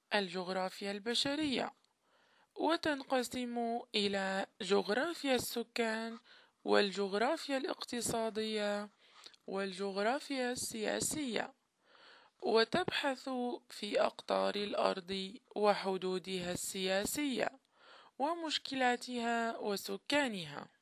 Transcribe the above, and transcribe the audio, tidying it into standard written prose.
الجغرافيا البشرية، وتنقسم إلى جغرافيا السكان والجغرافيا الاقتصادية والجغرافيا السياسية، وتبحث في أقطار الأرض وحدودها السياسية ومشكلاتها وسكانها.